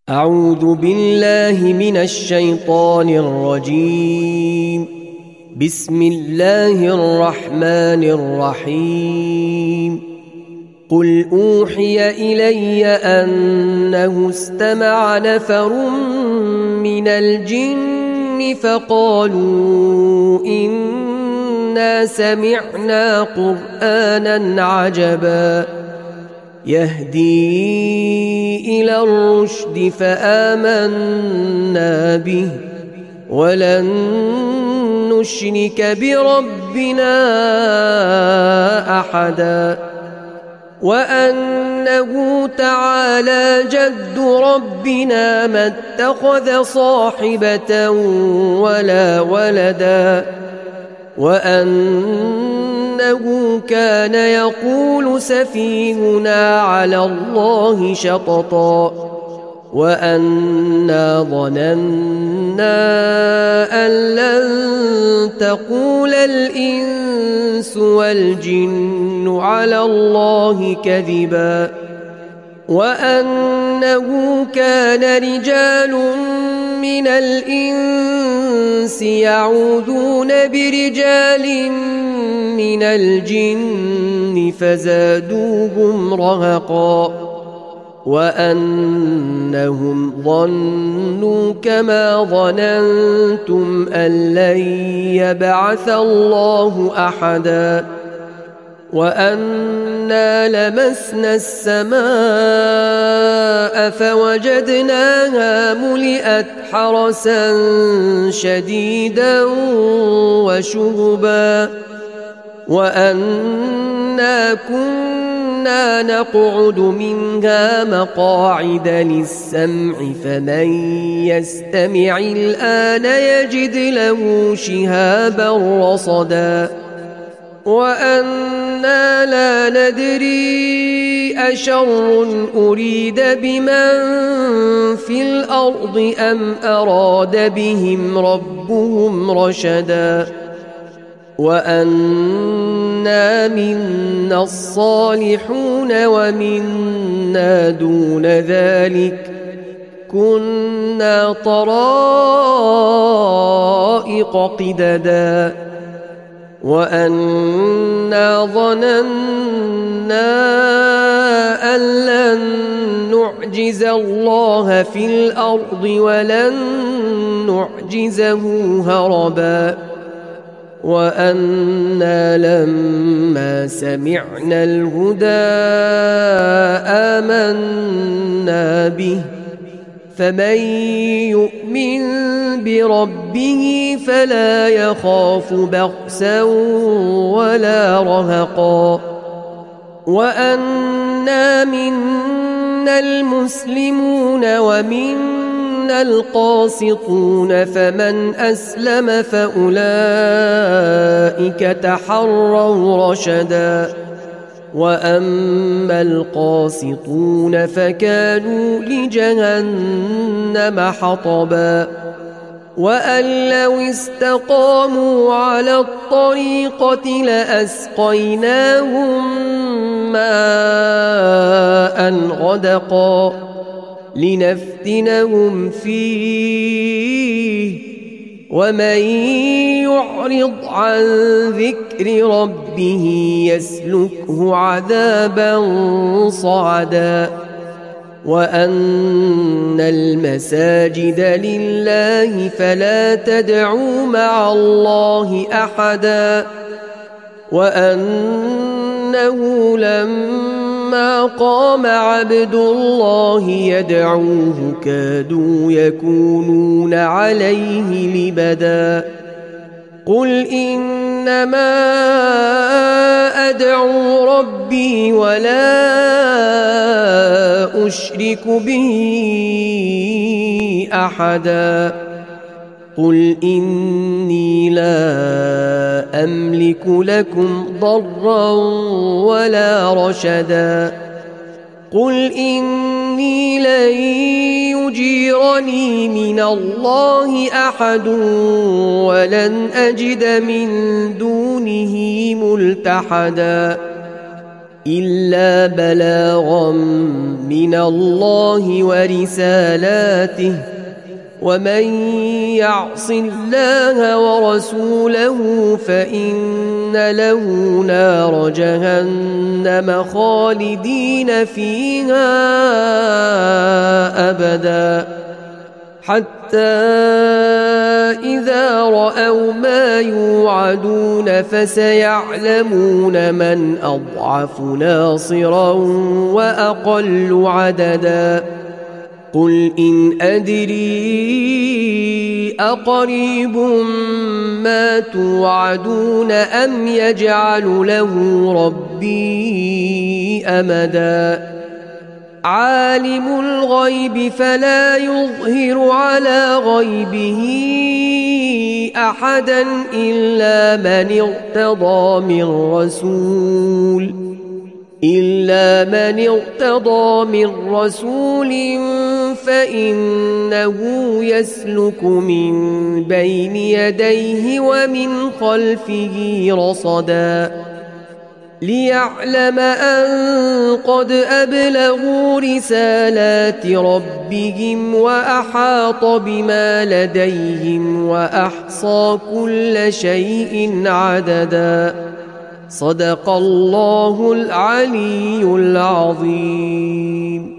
أعوذ بالله من الشيطان الرجيم. بسم الله الرحمن الرحيم. قل أوحي إلي أنه استمع نفر من الجن فقالوا إنا سمعنا قرآنا عجبا يهدي إلى الرشد فآمنا به ولن نشرك بربنا أحدا وأنه تعالى جد ربنا ما اتخذ صاحبة ولا ولدا وأنه كان يقول سفيهنا على الله شططا وأنا ظننا أن لن تقول الإنس والجن على الله كذبا وأنه كان رجال من الإنس يعوذون برجال من الجن فزادوهم رهقا وأنهم ظنوا كما ظننتم أن لن يبعث الله أحدا وأنا لمسنا السماء فوجدناها ملئت حرسا شديدا وشهبا وأنا كنا نقعد منها مقاعد للسمع فمن يستمع الآن يجد له شهابا رصدا وأنا لا ندري أشر أريد بمن في الأرض أم أراد بهم ربهم رشدا وأنا منا الصالحون ومنا دون ذلك كنا طرائق قددا وأنا ظننا أن لن نعجز الله في الأرض ولن نعجزه هربا وأنا لما سمعنا الهدى آمنا به فمن يؤمن بربه فلا يخاف بخسا ولا رهقا وأنا منا المسلمون ومنا القاسطون فمن أسلم فأولئك تحروا رشدا وأما القاسطون فكانوا لجهنم حطبا وأن لو استقاموا على الطريقة لأسقيناهم ماء غدقا لنفتنهم فيه ومن يعرض عن ذكر ربه يسلكه عذابا صعدا وأن المساجد لله فلا تدعوا مع الله أحدا وأنه لما قام عبد الله يدعوه كادوا يكونون عليه لبدا قل إنما أدعو ربي ولا أشرك به أحدا قل إني لا أملك لكم ضرا ولا رشدا قل إني لن يجيرني من الله أحد ولن أجد من دونه ملتحدا إلا بلاغا من الله ورسالاته ومن يعص الله ورسوله فإن له نار جهنم خالدين فيها أبدا حتى إذا رأوا ما يوعدون فسيعلمون من أضعف ناصرا وأقل عددا قل إن أدري أقريب ما توعدون أم يجعل له ربي أمدا عالم الغيب فلا يظهر على غيبه أحدا إلا من ارتضى من رسول فإنه يسلك من بين يديه ومن خلفه رصدا ليعلم أن قد أبلغوا رسالات ربهم وأحاط بما لديهم وأحصى كل شيء عددا صدق الله العلي العظيم.